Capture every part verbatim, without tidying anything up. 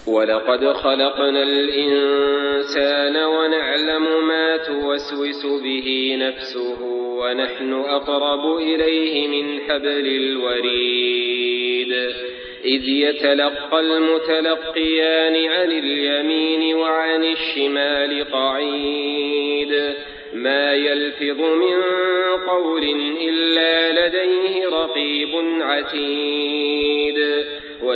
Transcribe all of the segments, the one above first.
ولقد خلقنا الإنسان ونعلم ما توسوس به نفسه ونحن أقرب إليه من حبل الوريد إذ يتلقى المتلقيان عن اليمين وعن الشمال قعيد ما يلفظ من قول إلا لديه رقيب عتيد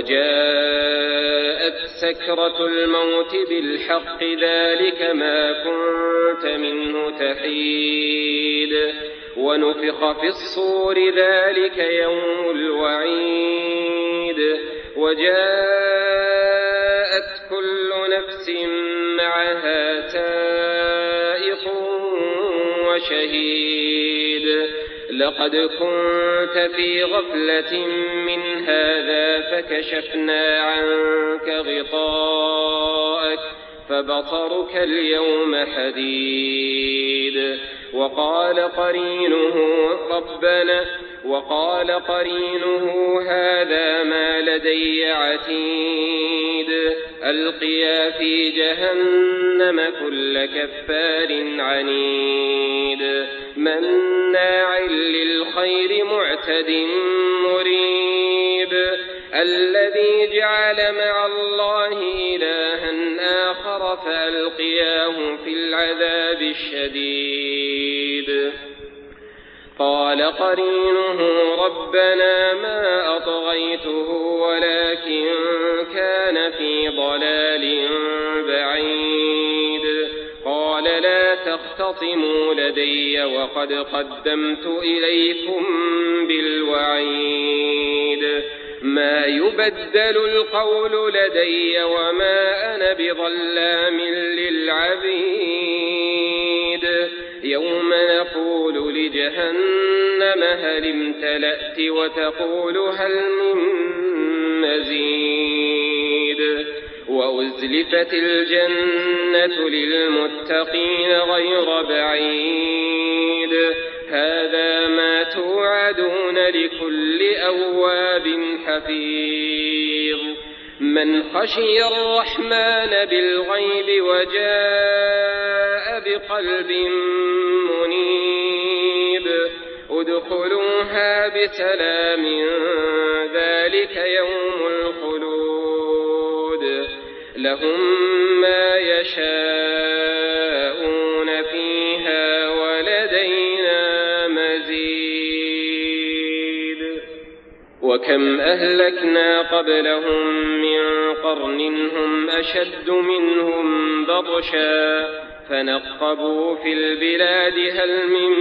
وجاءت سكرة الموت بالحق ذلك ما كنت منه تحيد ونفخ في الصور ذلك يوم الوعيد وجاءت كل نفس معها سائق وشهيد لقد كنت في غفلة من هذا فكشفنا عنك غطاءك فبصرك اليوم حديد وقال قرينه ربنا وقال قرينه هذا ما لدي عتيد ألقيا في جهنم كل كفار عنيد مناع للخير معتد مريب الذي جعل مع الله إلها آخر فألقياه في العذاب الشديد قال قرينه ربنا ما أطغيته ولكن كان في ضلال بعيد قال لا تختصموا لدي وقد قدمت إليكم بالوعيد ما يبدل القول لدي وما أنا بظلام للعبيد يوم نقول لجهنم هل امتلأت وتقول هل من مزيد وأزلفت الجنة للمتقين غير بعيد هذا ما توعدون لكل أواب حفيظ من خشي الرحمن بالغيب وجاء بقلب منيب ادخلوها بسلام ذلك يوم الخلود لهم ما يشاءون فيها ولدينا مزيد وكم أهلكنا قبلهم من قرن هم أشد منهم بطشا فنقبوا في البلاد هل من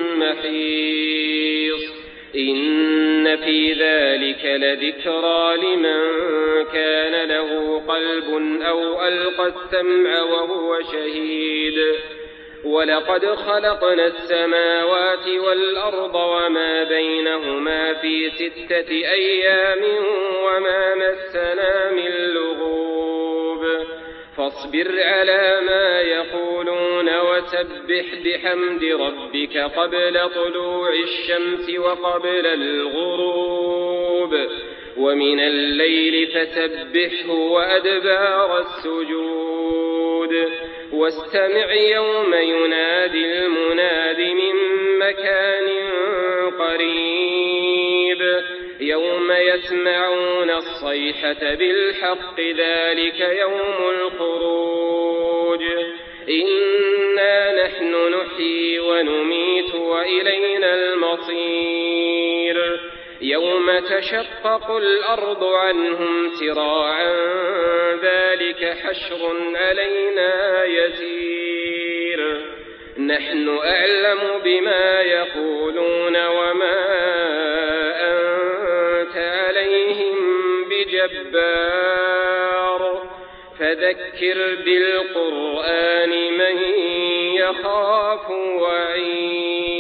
محيص إن في ذلك لذكرى لمن كان له قلب أو ألقى السمع وهو شهيد ولقد خلقنا السماوات والأرض وما بينهما في ستة أيام وما مسنا من لغوب فاصبر على ما يقولون وسبح بحمد ربك قبل طلوع الشمس وقبل الغروب ومن الليل فسبحه وأدبار السجود واستمع يوم ينادي المناد من مكان قريب يوم يسمعون الصيحة بالحق ذلك يوم الخروج إنا نحن نحيي ونميت وإلينا المصير يوم تشقق الأرض عنهم سراعا ذلك حشر علينا يسير نحن أعلم بما يقولون وما أنت عليهم بجبار فذكر بالقرآن من يخاف وعيد